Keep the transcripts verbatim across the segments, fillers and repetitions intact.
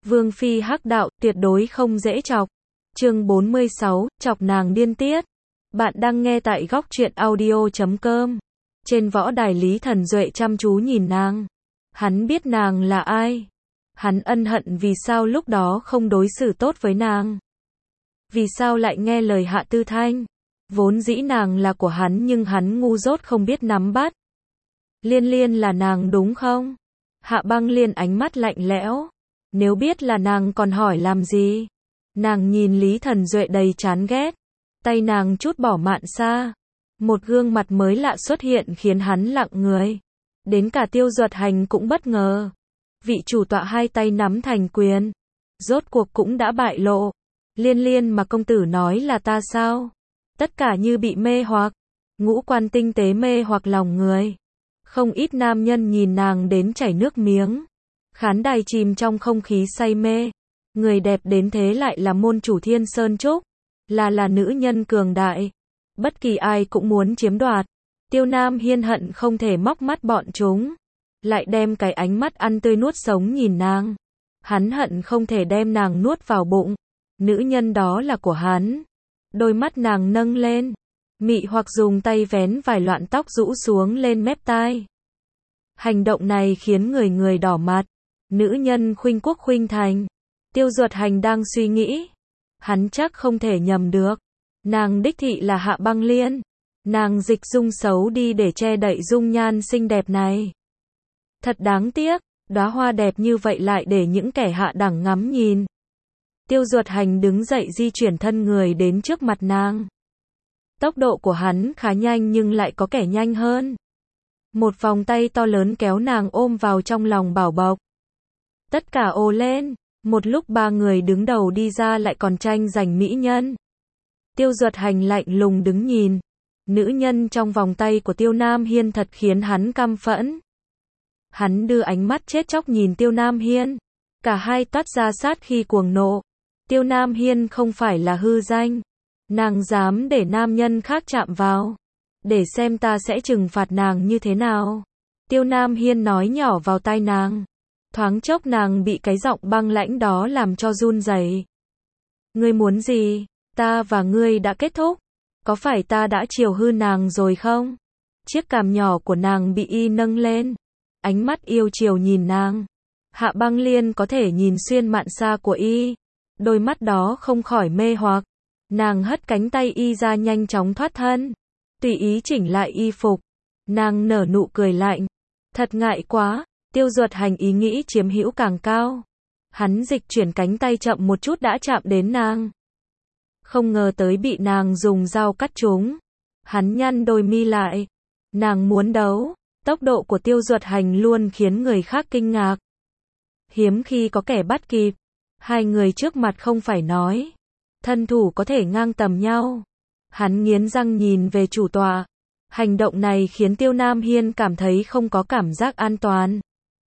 Vương phi hắc đạo, tuyệt đối không dễ chọc. Chương bốn mươi sáu, chọc nàng điên tiết. Bạn đang nghe tại góc truyện audio chấm com. Trên võ đài Lý Thần Duệ chăm chú nhìn nàng. Hắn biết nàng là ai. Hắn ân hận vì sao lúc đó không đối xử tốt với nàng. Vì sao lại nghe lời Hạ Tư Thanh. Vốn dĩ nàng là của hắn nhưng hắn ngu dốt không biết nắm bắt. Liên Liên là nàng đúng không? Hạ Băng Liên ánh mắt lạnh lẽo. Nếu biết là nàng còn hỏi làm gì? Nàng nhìn Lý Thần Duệ đầy chán ghét. Tay nàng chút bỏ mạn xa. Một gương mặt mới lạ xuất hiện khiến hắn lặng người. Đến cả Tiêu Duật Hành cũng bất ngờ. Vị chủ tọa hai tay nắm thành quyền. Rốt cuộc cũng đã bại lộ. Liên Liên mà công tử nói là ta sao? Tất cả như bị mê hoặc. Ngũ quan tinh tế mê hoặc lòng người. Không ít nam nhân nhìn nàng đến chảy nước miếng. Khán đài chìm trong không khí say mê. Người đẹp đến thế lại là môn chủ Thiên Sơn Trúc. Là là nữ nhân cường đại. Bất kỳ ai cũng muốn chiếm đoạt. Tiêu Nam Hiên hận không thể móc mắt bọn chúng. Lại đem cái ánh mắt ăn tươi nuốt sống nhìn nàng. Hắn hận không thể đem nàng nuốt vào bụng. Nữ nhân đó là của hắn. Đôi mắt nàng nâng lên. Mị hoặc dùng tay vén vài loạn tóc rũ xuống lên mép tai. Hành động này khiến người người đỏ mặt. Nữ nhân khuynh quốc khuynh thành. Tiêu Duật Hành đang suy nghĩ. Hắn chắc không thể nhầm được. Nàng đích thị là Hạ Băng Liên. Nàng dịch dung xấu đi để che đậy dung nhan xinh đẹp này. Thật đáng tiếc, đóa hoa đẹp như vậy lại để những kẻ hạ đẳng ngắm nhìn. Tiêu Duật Hành đứng dậy di chuyển thân người đến trước mặt nàng. Tốc độ của hắn khá nhanh nhưng lại có kẻ nhanh hơn. Một vòng tay to lớn kéo nàng ôm vào trong lòng bảo bọc. Tất cả ồ lên. Một lúc ba người đứng đầu đi ra lại còn tranh giành mỹ nhân. Tiêu Duật Hành lạnh lùng đứng nhìn. Nữ nhân trong vòng tay của Tiêu Nam Hiên thật khiến hắn căm phẫn. Hắn đưa ánh mắt chết chóc nhìn Tiêu Nam Hiên. Cả hai toát ra sát khi cuồng nộ. Tiêu Nam Hiên không phải là hư danh. Nàng dám để nam nhân khác chạm vào. Để xem ta sẽ trừng phạt nàng như thế nào. Tiêu Nam Hiên nói nhỏ vào tai nàng. Thoáng chốc nàng bị cái giọng băng lãnh đó làm cho run rẩy. Ngươi muốn gì? Ta và ngươi đã kết thúc. Có phải ta đã chiều hư nàng rồi không? Chiếc cằm nhỏ của nàng bị y nâng lên. Ánh mắt yêu chiều nhìn nàng. Hạ Băng Liên có thể nhìn xuyên mạn xa của y. Đôi mắt đó không khỏi mê hoặc. Nàng hất cánh tay y ra nhanh chóng thoát thân. Tùy ý chỉnh lại y phục. Nàng nở nụ cười lạnh. Thật ngại quá. Tiêu Duật Hành ý nghĩ chiếm hữu càng cao. Hắn dịch chuyển cánh tay chậm một chút đã chạm đến nàng. Không ngờ tới bị nàng dùng dao cắt trúng. Hắn nhăn đôi mi lại. Nàng muốn đấu. Tốc độ của Tiêu Duật Hành luôn khiến người khác kinh ngạc. Hiếm khi có kẻ bắt kịp. Hai người trước mặt không phải nói. Thân thủ có thể ngang tầm nhau. Hắn nghiến răng nhìn về chủ tọa. Hành động này khiến Tiêu Nam Hiên cảm thấy không có cảm giác an toàn.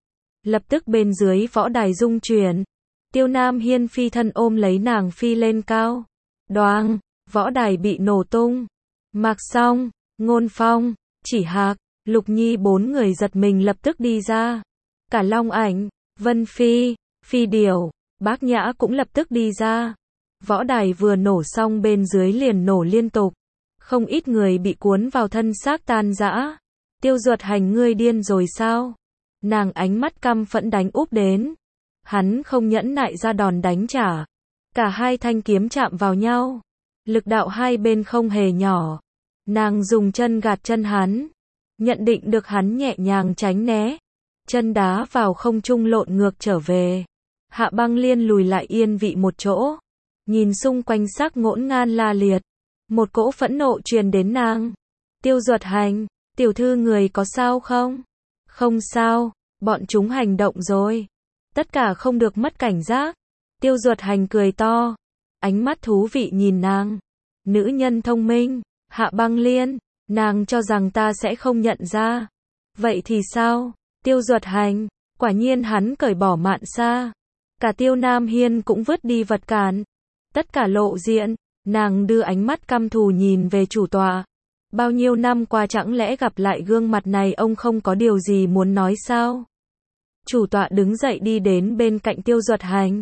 Lập tức bên dưới võ đài rung chuyển. Tiêu Nam Hiên phi thân ôm lấy nàng phi lên cao. Đoàng, võ đài bị nổ tung. Mạc Song, Ngôn Phong, Chỉ Hạc, Lục Nhi bốn người giật mình lập tức đi ra. Cả Long Ảnh, Vân Phi, Phi Điểu, Bác Nhã cũng lập tức đi ra. Võ đài vừa nổ xong bên dưới liền nổ liên tục. Không ít người bị cuốn vào thân xác tan rã. Tiêu Duật Hành ngươi điên rồi sao? Nàng ánh mắt căm phẫn đánh úp đến. Hắn không nhẫn nại ra đòn đánh trả. Cả hai thanh kiếm chạm vào nhau. Lực đạo hai bên không hề nhỏ. Nàng dùng chân gạt chân hắn. Nhận định được hắn nhẹ nhàng tránh né. Chân đá vào không trung lộn ngược trở về. Hạ Băng Liên lùi lại yên vị một chỗ. Nhìn xung quanh sắc ngổn ngang la liệt. Một cỗ phẫn nộ truyền đến nàng. Tiêu Duật Hành, tiểu thư người có sao không? Không sao, bọn chúng hành động rồi. Tất cả không được mất cảnh giác. Tiêu Duật Hành cười to. Ánh mắt thú vị nhìn nàng. Nữ nhân thông minh, Hạ Băng Liên, nàng cho rằng ta sẽ không nhận ra. Vậy thì sao? Tiêu Duật Hành, quả nhiên hắn cởi bỏ mạn xa. Cả Tiêu Nam Hiên cũng vứt đi vật cản. Tất cả lộ diện. Nàng đưa ánh mắt căm thù nhìn về chủ tọa. Bao nhiêu năm qua chẳng lẽ gặp lại gương mặt này ông không có điều gì muốn nói sao? Chủ tọa đứng dậy đi đến bên cạnh Tiêu Duật Hành.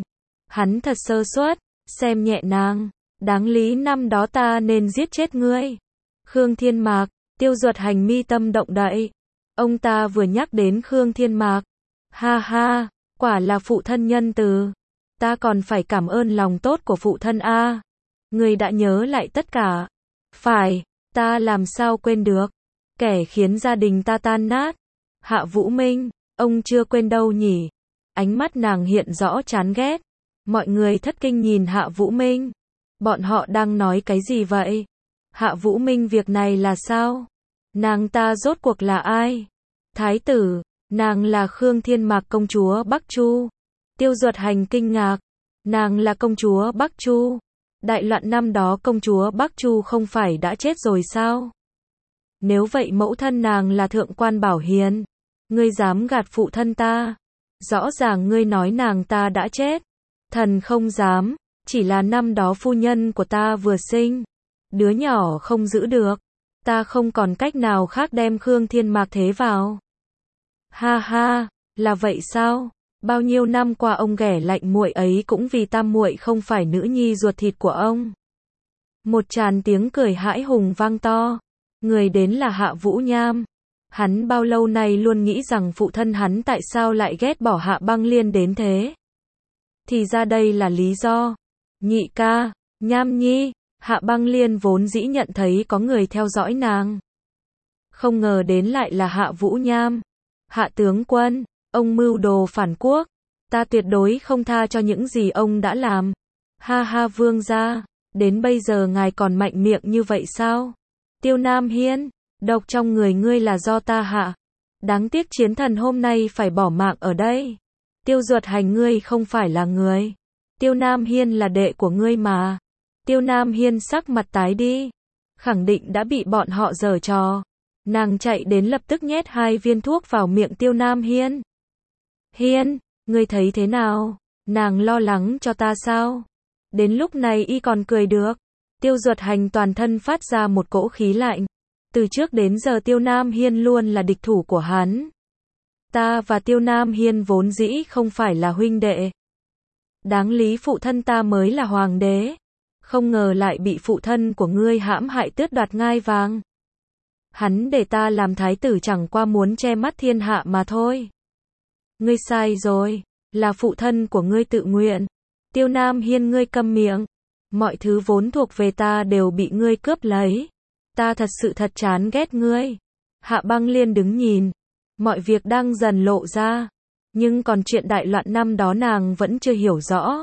Hắn thật sơ suất, xem nhẹ nàng. Đáng lý năm đó ta nên giết chết ngươi. Khương Thiên Mạc, Tiêu Duật Hành mi tâm động đậy. Ông ta vừa nhắc đến Khương Thiên Mạc. Ha ha, quả là phụ thân nhân từ. Ta còn phải cảm ơn lòng tốt của phụ thân a. Ngươi đã nhớ lại tất cả. Phải, ta làm sao quên được. Kẻ khiến gia đình ta tan nát. Hạ Vũ Minh, ông chưa quên đâu nhỉ. Ánh mắt nàng hiện rõ chán ghét. Mọi người thất kinh nhìn Hạ Vũ Minh. Bọn họ đang nói cái gì vậy? Hạ Vũ Minh, việc này là sao? Nàng ta rốt cuộc là ai? Thái tử, nàng là Khương Thiên Mạc công chúa Bắc Chu. Tiêu Duật Hành kinh ngạc. Nàng là công chúa Bắc Chu. Đại loạn năm đó công chúa Bắc Chu không phải đã chết rồi sao? Nếu vậy mẫu thân nàng là thượng quan Bảo Hiền. Ngươi dám gạt phụ thân ta? Rõ ràng ngươi nói nàng ta đã chết. Thần không dám, chỉ là năm đó phu nhân của ta vừa sinh. Đứa nhỏ không giữ được. Ta không còn cách nào khác đem Khương Thiên Mạc thế vào. Ha ha, là vậy sao? Bao nhiêu năm qua ông ghẻ lạnh muội ấy cũng vì tam muội không phải nữ nhi ruột thịt của ông. Một tràn tiếng cười hãi hùng vang to. Người đến là Hạ Vũ Nham. Hắn bao lâu nay luôn nghĩ rằng phụ thân hắn tại sao lại ghét bỏ Hạ Băng Liên đến thế. Thì ra đây là lý do. Nhị ca, Nham nhi, Hạ Băng Liên vốn dĩ nhận thấy có người theo dõi nàng. Không ngờ đến lại là Hạ Vũ Nham. Hạ tướng quân, ông mưu đồ phản quốc. Ta tuyệt đối không tha cho những gì ông đã làm. Ha ha vương gia, đến bây giờ ngài còn mạnh miệng như vậy sao? Tiêu Nam Hiên, độc trong người ngươi là do ta hạ. Đáng tiếc chiến thần hôm nay phải bỏ mạng ở đây. Tiêu Duật Hành, ngươi không phải là người. Tiêu Nam Hiên là đệ của ngươi mà. Tiêu Nam Hiên sắc mặt tái đi. Khẳng định đã bị bọn họ giở trò. Nàng chạy đến lập tức nhét hai viên thuốc vào miệng Tiêu Nam Hiên. Hiên, ngươi thấy thế nào? Nàng lo lắng cho ta sao? Đến lúc này y còn cười được. Tiêu Duật Hành toàn thân phát ra một cỗ khí lạnh. Từ trước đến giờ Tiêu Nam Hiên luôn là địch thủ của hắn. Ta và Tiêu Nam Hiên vốn dĩ không phải là huynh đệ. Đáng lý phụ thân ta mới là hoàng đế. Không ngờ lại bị phụ thân của ngươi hãm hại tước đoạt ngai vàng. Hắn để ta làm thái tử chẳng qua muốn che mắt thiên hạ mà thôi. Ngươi sai rồi, là phụ thân của ngươi tự nguyện. Tiêu Nam Hiên, ngươi câm miệng. Mọi thứ vốn thuộc về ta đều bị ngươi cướp lấy. Ta thật sự thật chán ghét ngươi. Hạ Băng Liên đứng nhìn. Mọi việc đang dần lộ ra. Nhưng còn chuyện đại loạn năm đó nàng vẫn chưa hiểu rõ.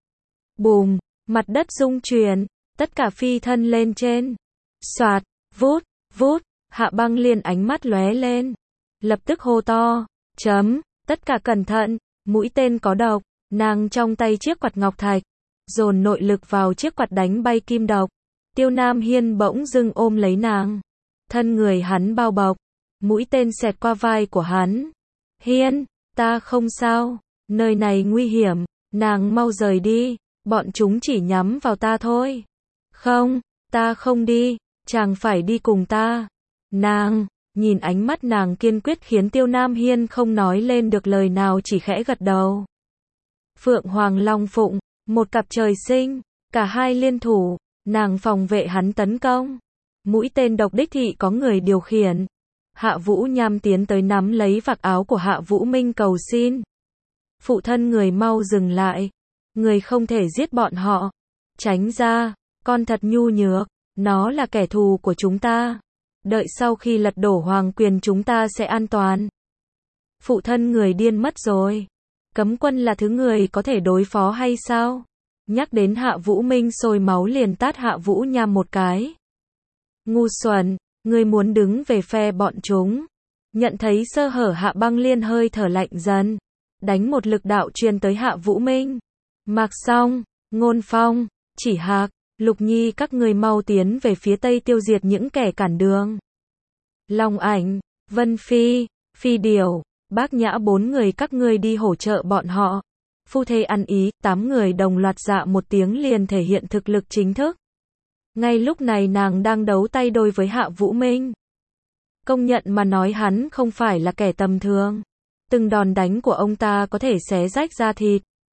Bùm, mặt đất rung chuyển. Tất cả phi thân lên trên. Soạt, vút, vút. Hạ Băng Liên ánh mắt lóe lên. Lập tức hô to. Chấm, tất cả cẩn thận. Mũi tên có độc. Nàng trong tay chiếc quạt ngọc thạch. Dồn nội lực vào chiếc quạt đánh bay kim độc. Tiêu Nam Hiên bỗng dưng ôm lấy nàng. Thân người hắn bao bọc. Mũi tên xẹt qua vai của hắn. Hiên, ta không sao. Nơi này nguy hiểm. Nàng mau rời đi. Bọn chúng chỉ nhắm vào ta thôi. Không, ta không đi. Chàng phải đi cùng ta. Nàng, nhìn ánh mắt nàng kiên quyết khiến Tiêu Nam Hiên không nói lên được lời nào, chỉ khẽ gật đầu. Phượng Hoàng Long Phụng, một cặp trời sinh, cả hai liên thủ, nàng phòng vệ hắn tấn công. Mũi tên độc đích thị có người điều khiển. Hạ Vũ Nham tiến tới nắm lấy vạt áo của Hạ Vũ Minh cầu xin. Phụ thân người mau dừng lại. Người không thể giết bọn họ. Tránh ra, con thật nhu nhược. Nó là kẻ thù của chúng ta. Đợi sau khi lật đổ hoàng quyền chúng ta sẽ an toàn. Phụ thân người điên mất rồi. Cấm quân là thứ người có thể đối phó hay sao? Nhắc đến Hạ Vũ Minh sôi máu liền tát Hạ Vũ Nham một cái. Ngu xuẩn, ngươi muốn đứng về phe bọn chúng. Nhận thấy sơ hở, Hạ Băng Liên hơi thở lạnh dần. Đánh một lực đạo truyền tới Hạ Vũ Minh. Mạc Song, Ngôn Phong, Chỉ Hạc, Lục Nhi, các ngươi mau tiến về phía tây tiêu diệt những kẻ cản đường. Long Ảnh, Vân Phi, Phi Điểu, Bác Nhã, bốn người các ngươi đi hỗ trợ bọn họ. Phu thê ăn ý, tám người đồng loạt dạ một tiếng liền thể hiện thực lực chính thức. Ngay lúc này nàng đang đấu tay đôi với Hạ Vũ Minh. Công nhận mà nói hắn không phải là kẻ tầm thường. Từng đòn đánh của ông ta có thể xé rách da thịt.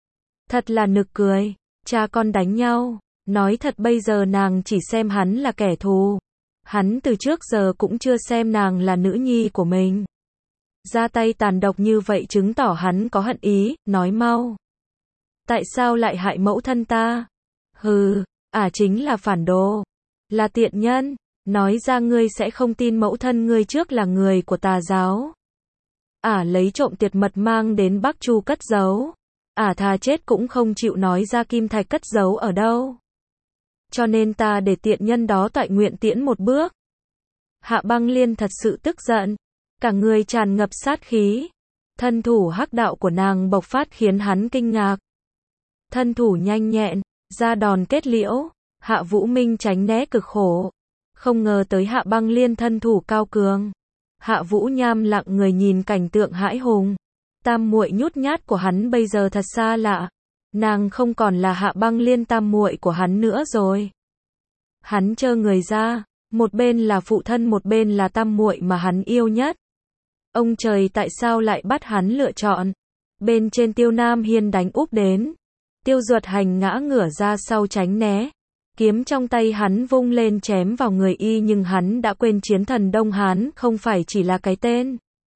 Thật là nực cười. Cha con đánh nhau. Nói thật bây giờ nàng chỉ xem hắn là kẻ thù. Hắn từ trước giờ cũng chưa xem nàng là nữ nhi của mình. Ra tay tàn độc như vậy chứng tỏ hắn có hận ý, nói mau. Tại sao lại hại mẫu thân ta? Hừ, ả à chính là phản đồ. Là tiện nhân. Nói ra ngươi sẽ không tin mẫu thân ngươi trước là người của tà giáo. Ả à lấy trộm tiệt mật mang đến Bắc Chu cất giấu. Ả à thà chết cũng không chịu nói ra kim thạch cất giấu ở đâu. Cho nên ta để tiện nhân đó toại nguyện tiễn một bước. Hạ Băng Liên thật sự tức giận. Cả người tràn ngập sát khí. Thân thủ hắc đạo của nàng bộc phát khiến hắn kinh ngạc. Thân thủ nhanh nhẹn, ra đòn kết liễu. Hạ Vũ Minh tránh né cực khổ. Không ngờ tới Hạ Băng Liên thân thủ cao cường. Hạ Vũ Nham lặng người nhìn cảnh tượng hãi hùng. Tam muội nhút nhát của hắn bây giờ thật xa lạ. Nàng không còn là Hạ Băng Liên tam muội của hắn nữa rồi. Hắn trơ người ra, một bên là phụ thân một bên là tam muội mà hắn yêu nhất. Ông trời tại sao lại bắt hắn lựa chọn? Bên trên Tiêu Nam Hiên đánh úp đến. Tiêu Duật Hành ngã ngửa ra sau tránh né. Kiếm trong tay hắn vung lên chém vào người y nhưng hắn đã quên chiến thần Đông Hán không phải chỉ là cái tên.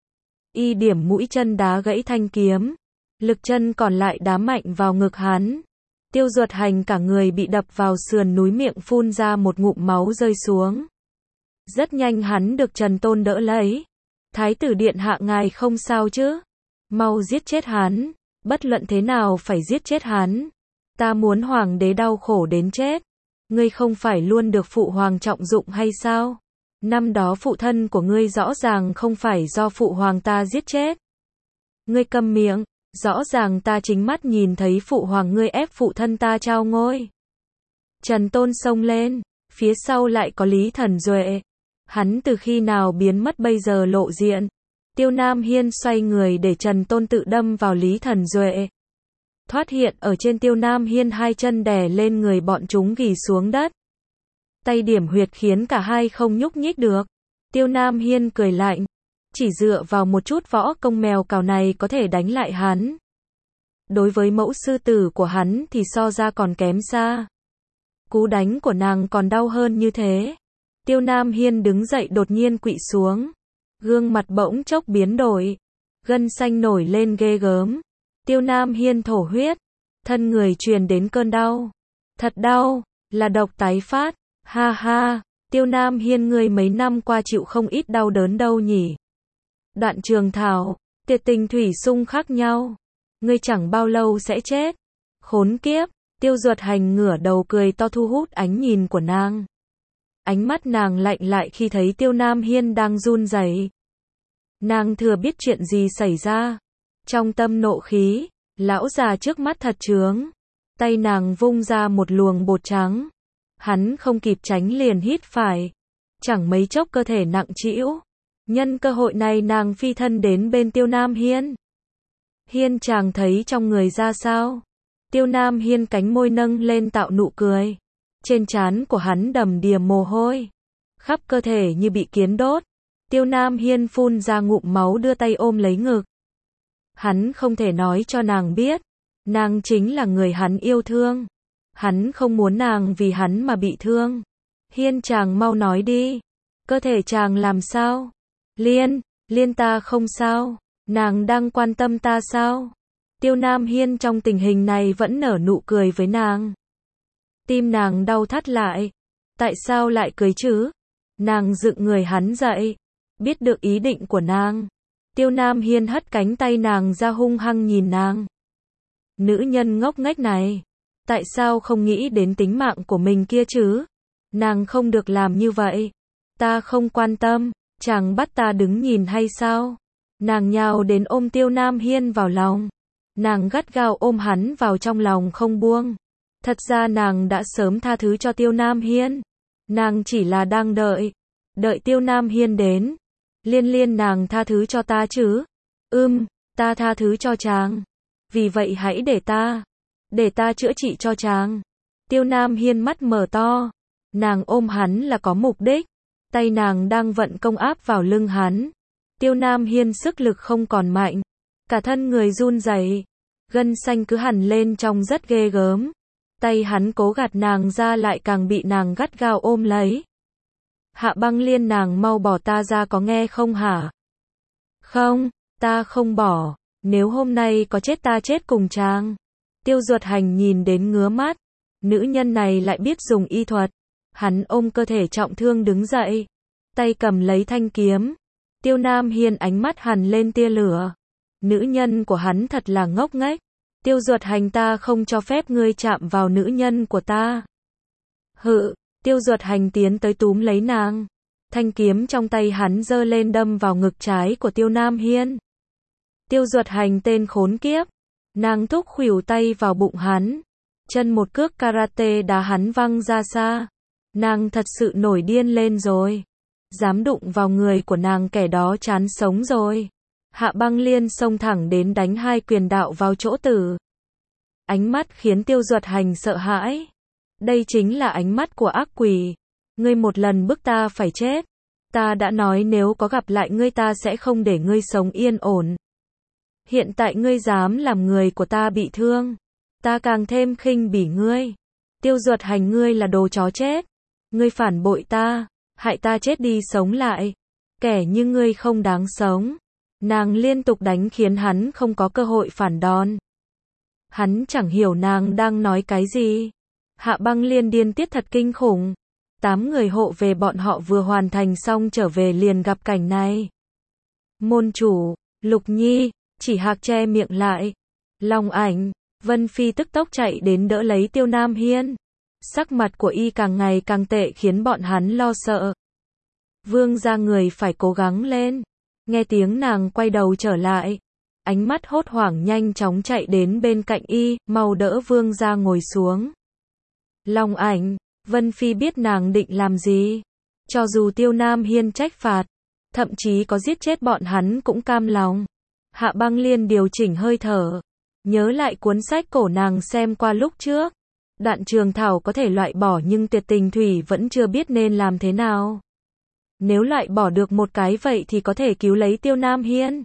Y điểm mũi chân đá gãy thanh kiếm. Lực chân còn lại đá mạnh vào ngực hắn. Tiêu Duật Hành cả người bị đập vào sườn núi miệng phun ra một ngụm máu rơi xuống. Rất nhanh hắn được Trần Tôn đỡ lấy. Thái tử điện hạ ngài không sao chứ? Mau giết chết hắn. Bất luận thế nào phải giết chết hắn. Ta muốn hoàng đế đau khổ đến chết. Ngươi không phải luôn được phụ hoàng trọng dụng hay sao? Năm đó phụ thân của ngươi rõ ràng không phải do phụ hoàng ta giết chết. Ngươi câm miệng, rõ ràng ta chính mắt nhìn thấy phụ hoàng ngươi ép phụ thân ta trao ngôi. Trần Tôn xông lên, phía sau lại có Lý Thần Duệ. Hắn từ khi nào biến mất bây giờ lộ diện. Tiêu Nam Hiên xoay người để Trần Tôn tự đâm vào Lý Thần Duệ. Thoát hiện ở trên Tiêu Nam Hiên hai chân đè lên người bọn chúng ghì xuống đất. Tay điểm huyệt khiến cả hai không nhúc nhích được. Tiêu Nam Hiên cười lạnh. Chỉ dựa vào một chút võ công mèo cào này có thể đánh lại hắn. Đối với mẫu sư tử của hắn thì so ra còn kém xa. Cú đánh của nàng còn đau hơn như thế. Tiêu Nam Hiên đứng dậy đột nhiên quỵ xuống. Gương mặt bỗng chốc biến đổi. Gân xanh nổi lên ghê gớm. Tiêu Nam Hiên thổ huyết. Thân người truyền đến cơn đau. Thật đau, là độc tái phát. Ha ha, Tiêu Nam Hiên ngươi mấy năm qua chịu không ít đau đớn đâu nhỉ. Đoạn Trường Thảo, Tuyệt Tình Thủy Xung khác nhau. Ngươi chẳng bao lâu sẽ chết. Khốn kiếp, Tiêu Duật Hành ngửa đầu cười to thu hút ánh nhìn của nàng. Ánh mắt nàng lạnh lại khi thấy Tiêu Nam Hiên đang run rẩy. Nàng thừa biết chuyện gì xảy ra. Trong tâm nộ khí, lão già trước mắt thật chướng. Tay nàng vung ra một luồng bột trắng. Hắn không kịp tránh liền hít phải. Chẳng mấy chốc cơ thể nặng trĩu. Nhân cơ hội này nàng phi thân đến bên Tiêu Nam Hiên. Hiên chàng thấy trong người ra sao? Tiêu Nam Hiên cánh môi nâng lên tạo nụ cười. Trên trán của hắn đầm đìa mồ hôi. Khắp cơ thể như bị kiến đốt. Tiêu Nam Hiên phun ra ngụm máu đưa tay ôm lấy ngực. Hắn không thể nói cho nàng biết. Nàng chính là người hắn yêu thương. Hắn không muốn nàng vì hắn mà bị thương. Hiên chàng mau nói đi. Cơ thể chàng làm sao? Liên, Liên ta không sao. Nàng đang quan tâm ta sao? Tiêu Nam Hiên trong tình hình này vẫn nở nụ cười với nàng. Tim nàng đau thắt lại. Tại sao lại cười chứ? Nàng dựng người hắn dậy. Biết được ý định của nàng. Tiêu Nam Hiên hất cánh tay nàng ra hung hăng nhìn nàng. Nữ nhân ngốc nghếch này. Tại sao không nghĩ đến tính mạng của mình kia chứ? Nàng không được làm như vậy. Ta không quan tâm. Chàng bắt ta đứng nhìn hay sao? Nàng nhào đến ôm Tiêu Nam Hiên vào lòng. Nàng gắt gao ôm hắn vào trong lòng không buông. Thật ra nàng đã sớm tha thứ cho Tiêu Nam Hiên. Nàng chỉ là đang đợi. Đợi Tiêu Nam Hiên đến. Liên Liên nàng tha thứ cho ta chứ? Ừm, ta tha thứ cho chàng. Vì vậy hãy để ta. Để ta chữa trị cho chàng. Tiêu Nam Hiên mắt mở to. Nàng ôm hắn là có mục đích. Tay nàng đang vận công áp vào lưng hắn. Tiêu Nam Hiên sức lực không còn mạnh. Cả thân người run rẩy. Gân xanh cứ hằn lên trông rất ghê gớm. Tay hắn cố gạt nàng ra lại càng bị nàng gắt gao ôm lấy. Hạ Băng Liên, nàng mau bỏ ta ra có nghe không hả? Không, ta không bỏ, nếu hôm nay có chết ta chết cùng chàng. Tiêu Duật Hành nhìn đến ngứa mắt, nữ nhân này lại biết dùng y thuật. Hắn ôm cơ thể trọng thương đứng dậy, tay cầm lấy thanh kiếm. Tiêu Nam Hiên ánh mắt hằn lên tia lửa. Nữ nhân của hắn thật là ngốc nghếch. Tiêu Duật Hành, ta không cho phép ngươi chạm vào nữ nhân của ta. Hự, Tiêu Duật Hành tiến tới túm lấy nàng. Thanh kiếm trong tay hắn giơ lên đâm vào ngực trái của Tiêu Nam Hiên. Tiêu Duật Hành, tên khốn kiếp. Nàng thúc khuỷu tay vào bụng hắn. Chân một cước karate đá hắn văng ra xa. Nàng thật sự nổi điên lên rồi. Dám đụng vào người của nàng, kẻ đó chán sống rồi. Hạ Băng Liên xông thẳng đến đánh hai quyền đạo vào chỗ tử. Ánh mắt khiến Tiêu Duật Hành sợ hãi. Đây chính là ánh mắt của ác quỷ. Ngươi một lần bức ta phải chết. Ta đã nói nếu có gặp lại ngươi ta sẽ không để ngươi sống yên ổn. Hiện tại ngươi dám làm người của ta bị thương. Ta càng thêm khinh bỉ ngươi. Tiêu Duật Hành, ngươi là đồ chó chết. Ngươi phản bội ta, hại ta chết đi sống lại. Kẻ như ngươi không đáng sống. Nàng liên tục đánh khiến hắn không có cơ hội phản đòn. Hắn chẳng hiểu nàng đang nói cái gì. Hạ Băng Liên điên tiết thật kinh khủng. Tám người hộ về bọn họ vừa hoàn thành xong trở về liền gặp cảnh này. Môn chủ, Lục Nhi, Chỉ Hạc che miệng lại. Long Ảnh, Vân Phi tức tốc chạy đến đỡ lấy Tiêu Nam Hiên. Sắc mặt của y càng ngày càng tệ khiến bọn hắn lo sợ. Vương gia, người phải cố gắng lên. Nghe tiếng nàng quay đầu trở lại. Ánh mắt hốt hoảng nhanh chóng chạy đến bên cạnh y, mau đỡ vương gia ngồi xuống. Long Ảnh, Vân Phi biết nàng định làm gì. Cho dù Tiêu Nam Hiên trách phạt, thậm chí có giết chết bọn hắn cũng cam lòng. Hạ Băng Liên điều chỉnh hơi thở. Nhớ lại cuốn sách cổ nàng xem qua lúc trước. Đạn trường thảo có thể loại bỏ nhưng tuyệt tình thủy vẫn chưa biết nên làm thế nào. Nếu loại bỏ được một cái vậy thì có thể cứu lấy Tiêu Nam Hiên.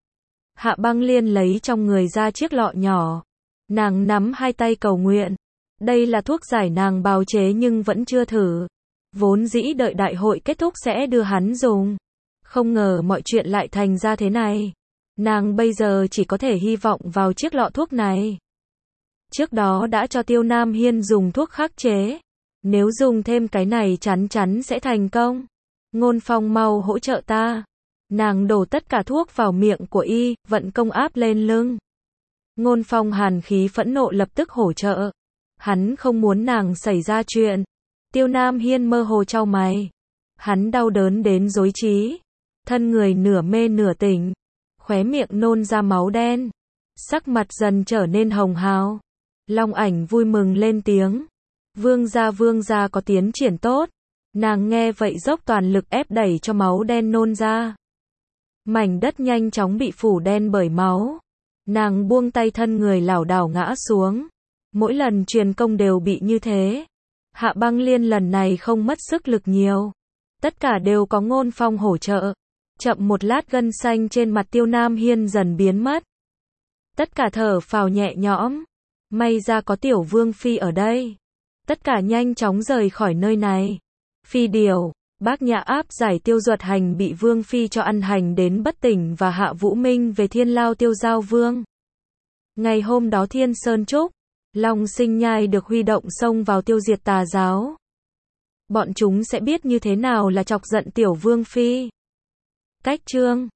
Hạ Băng Liên lấy trong người ra chiếc lọ nhỏ. Nàng nắm hai tay cầu nguyện. Đây là thuốc giải nàng bào chế nhưng vẫn chưa thử. Vốn dĩ đợi đại hội kết thúc sẽ đưa hắn dùng. Không ngờ mọi chuyện lại thành ra thế này. Nàng bây giờ chỉ có thể hy vọng vào chiếc lọ thuốc này. Trước đó đã cho Tiêu Nam Hiên dùng thuốc khắc chế. Nếu dùng thêm cái này chắn chắn sẽ thành công. Ngôn Phong, mau hỗ trợ ta. Nàng đổ tất cả thuốc vào miệng của y, vận công áp lên lưng. Ngôn Phong hàn khí phẫn nộ lập tức hỗ trợ. Hắn không muốn nàng xảy ra chuyện. Tiêu Nam Hiên mơ hồ chau mày. Hắn đau đớn đến rối trí. Thân người nửa mê nửa tỉnh. Khóe miệng nôn ra máu đen. Sắc mặt dần trở nên hồng hào. Long Ảnh vui mừng lên tiếng. Vương gia, vương gia có tiến triển tốt. Nàng nghe vậy dốc toàn lực ép đẩy cho máu đen nôn ra. Mảnh đất nhanh chóng bị phủ đen bởi máu. Nàng buông tay, thân người lảo đảo ngã xuống. Mỗi lần truyền công đều bị như thế. Hạ Băng Liên lần này không mất sức lực nhiều. Tất cả đều có Ngôn Phong hỗ trợ. Chậm một lát gân xanh trên mặt Tiêu Nam Hiên dần biến mất. Tất cả thở phào nhẹ nhõm. May ra có Tiểu Vương Phi ở đây. Tất cả nhanh chóng rời khỏi nơi này. Phi Điều, Bác Nhã áp giải Tiêu Duật Hành bị Vương Phi cho ăn hành đến bất tỉnh và Hạ Vũ Minh về Thiên Lao Tiêu Giao Vương. Ngày hôm đó Thiên Sơn Trúc, Long Sinh Nhai được huy động xông vào tiêu diệt tà giáo. Bọn chúng sẽ biết như thế nào là chọc giận Tiểu Vương Phi. Cách chương